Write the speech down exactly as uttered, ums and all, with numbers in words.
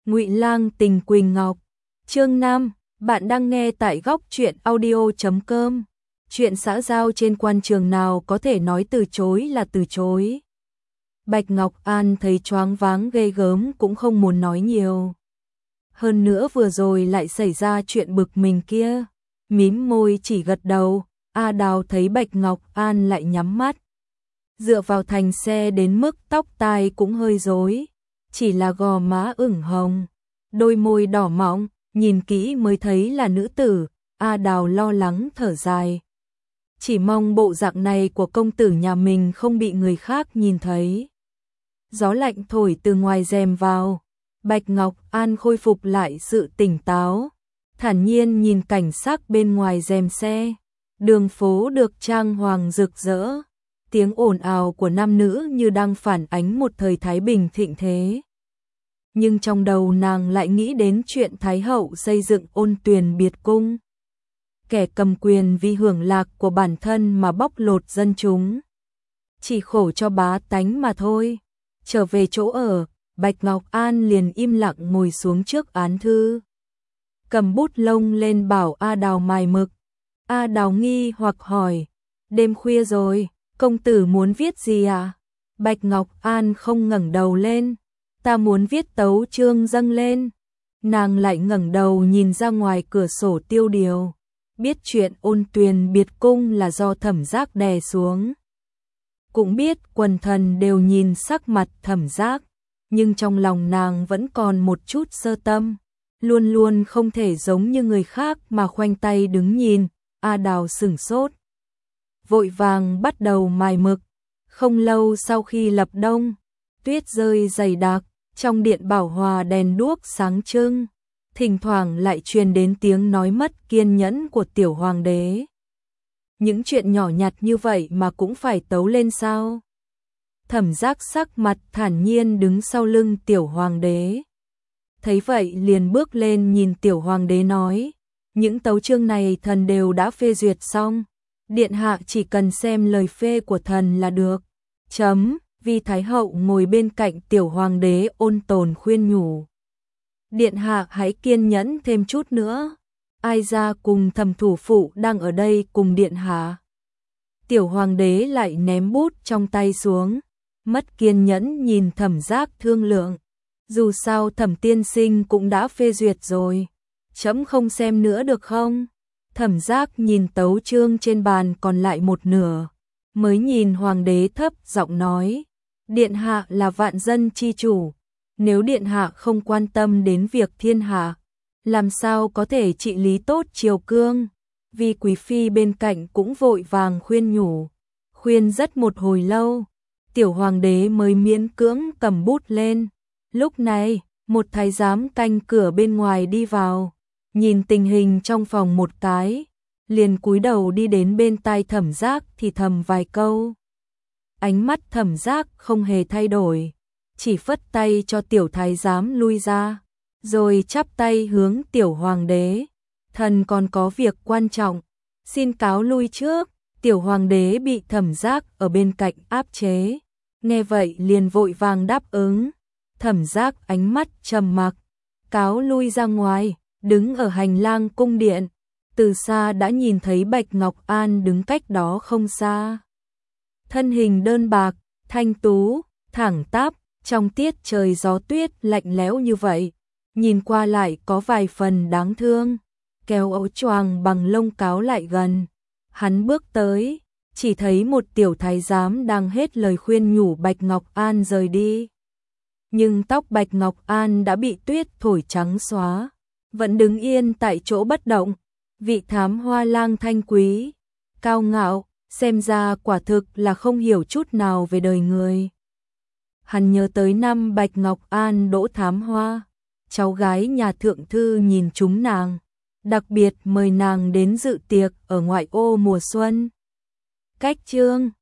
Ngụy Lang tình Quỳnh Ngọc. Chương năm, bạn đang nghe tại góc truyện audio chấm com. Chuyện xã giao trên quan trường nào có thể nói từ chối là từ chối. Bạch Ngọc An thấy choáng váng ghê gớm cũng không muốn nói nhiều. Hơn nữa vừa rồi lại xảy ra chuyện bực mình kia. Mím môi chỉ gật đầu, A Đào thấy Bạch Ngọc An lại nhắm mắt. Dựa vào thành xe đến mức tóc tai cũng hơi rối, chỉ là gò má ửng hồng, đôi môi đỏ mọng, nhìn kỹ mới thấy là nữ tử. A Đào lo lắng thở dài. Chỉ mong bộ dạng này của công tử nhà mình không bị người khác nhìn thấy. Gió lạnh thổi từ ngoài rèm vào, Bạch Ngọc An khôi phục lại sự tỉnh táo, thản nhiên nhìn cảnh sắc bên ngoài rèm xe. Đường phố được trang hoàng rực rỡ, tiếng ồn ào của nam nữ như đang phản ánh một thời Thái Bình thịnh thế. Nhưng trong đầu nàng lại nghĩ đến chuyện Thái hậu xây dựng Ôn Tuyền biệt cung. Kẻ cầm quyền vì hưởng lạc của bản thân mà bóc lột dân chúng. Chỉ khổ cho bá tánh mà thôi. Trở về chỗ ở, Bạch Ngọc An liền im lặng ngồi xuống trước án thư. Cầm bút lông lên bảo A Đào mài mực. A Đào nghi hoặc hỏi, đêm khuya rồi, công tử muốn viết gì à? Bạch Ngọc An không ngẩng đầu lên, ta muốn viết tấu chương dâng lên. Nàng lại ngẩng đầu nhìn ra ngoài cửa sổ tiêu điều, biết chuyện Ôn Tuyền biệt cung là do Thẩm Giác đè xuống. Cũng biết quần thần đều nhìn sắc mặt Thẩm Giác, nhưng trong lòng nàng vẫn còn một chút sơ tâm, luôn luôn không thể giống như người khác mà khoanh tay đứng nhìn. A Đào sửng sốt, vội vàng bắt đầu mài mực. Không lâu sau khi lập đông, tuyết rơi dày đặc, trong điện Bảo Hòa đèn đuốc sáng trưng, thỉnh thoảng lại truyền đến tiếng nói mất kiên nhẫn của tiểu hoàng đế. Những chuyện nhỏ nhặt như vậy mà cũng phải tấu lên sao? Thẩm Giác sắc mặt thản nhiên đứng sau lưng tiểu hoàng đế. Thấy vậy liền bước lên nhìn tiểu hoàng đế nói, những tấu chương này thần đều đã phê duyệt xong, điện hạ chỉ cần xem lời phê của thần là được. Chấm, vì Thái hậu ngồi bên cạnh tiểu hoàng đế ôn tồn khuyên nhủ. Điện hạ hãy kiên nhẫn thêm chút nữa, ai ra cùng Thẩm thủ phụ đang ở đây cùng điện hạ. Tiểu hoàng đế lại ném bút trong tay xuống, mất kiên nhẫn nhìn Thẩm Giác thương lượng. Dù sao Thẩm tiên sinh cũng đã phê duyệt rồi, chấm không xem nữa được không? Thẩm Giác nhìn tấu chương trên bàn còn lại một nửa, mới nhìn hoàng đế thấp giọng nói, điện hạ là vạn dân chi chủ, nếu điện hạ không quan tâm đến việc thiên hạ, làm sao có thể trị lý tốt triều cương? Vì quý phi bên cạnh cũng vội vàng khuyên nhủ, khuyên rất một hồi lâu, tiểu hoàng đế mới miễn cưỡng cầm bút lên. Lúc này, một thái giám canh cửa bên ngoài đi vào, nhìn tình hình trong phòng một cái, liền cúi đầu đi đến bên tai Thẩm Giác thì thầm vài câu. Ánh mắt Thẩm Giác không hề thay đổi, chỉ phất tay cho tiểu thái giám lui ra, rồi chắp tay hướng tiểu hoàng đế, thần còn có việc quan trọng, xin cáo lui trước. Tiểu hoàng đế bị Thẩm Giác ở bên cạnh áp chế, nghe vậy liền vội vàng đáp ứng. Thẩm Giác ánh mắt trầm mặc, cáo lui ra ngoài, đứng ở hành lang cung điện, từ xa đã nhìn thấy Bạch Ngọc An đứng cách đó không xa. Thân hình đơn bạc, thanh tú, thẳng tắp, trong tiết trời gió tuyết lạnh lẽo như vậy, nhìn qua lại có vài phần đáng thương. Kéo áo choàng bằng lông cáo lại gần, hắn bước tới, chỉ thấy một tiểu thái giám đang hết lời khuyên nhủ Bạch Ngọc An rời đi. Nhưng tóc Bạch Ngọc An đã bị tuyết thổi trắng xóa, vẫn đứng yên tại chỗ bất động. Vị thám hoa lang thanh quý, cao ngạo, xem ra quả thực là không hiểu chút nào về đời người. Hắn nhớ tới năm Bạch Ngọc An đỗ thám hoa, cháu gái nhà thượng thư nhìn chúng nàng, đặc biệt mời nàng đến dự tiệc ở ngoại ô mùa xuân. Cách chương